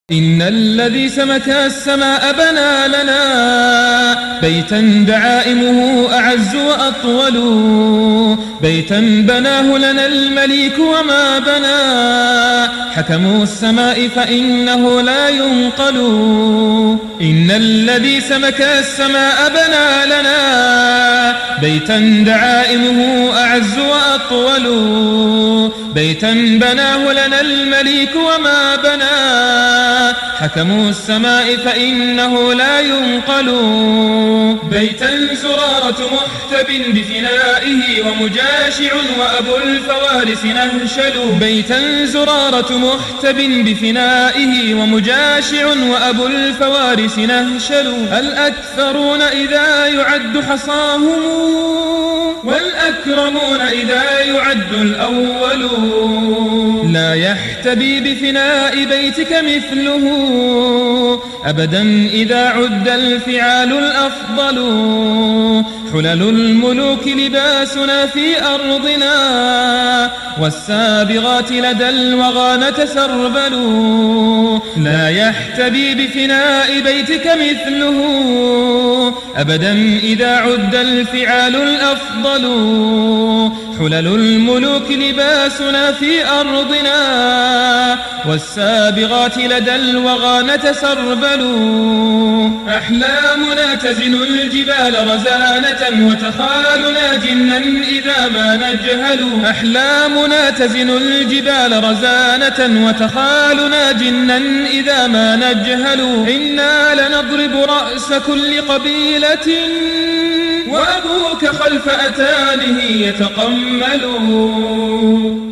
إن الذي سمك السماء بنى لنا بيتا دعائمه أعز وأطول، بيتا بناه لنا المليك وما بنى حكم السماء فإنه لا ينقل. إن الذي سمك السماء بنى لنا بيتا دعائمه أعز وأطول، بيتا بناه لنا المليك وما بنى حكم السماء فإنه لا ينقل. بيتا زرارة محتب بفنائه ومجاشع وأبو الفوارس نهشل، بيتا زرارة محتب بفنائه ومجاشع وأبو الفوارس نهشل. الأكثرون إذا يعد حصاهم والأكرمون إذا يعد الأول، لا يحتبي بفناء بيتك مثله أبدا إذا عد الفعال الأفضل. حلل الملوك لباسنا في أرضنا والسابغات لدى الوغى نتسربل، لا يحتبي بفناء بيتك مثله أبدا إذا عد الفعال الأفضل. حلل الملوك لباسنا في أرضنا والسابغات لدى الوغى نتسربل. أحلامنا تزن الجبال رزانة وتخالنا جنا إذا ما نجهل، أحلامنا تزن الجبال رزانة وتخالنا جنا إذا ما نجهل. إنا لنضرب رأس كل قبيلة وأبوك خلف أتانه يتقمل.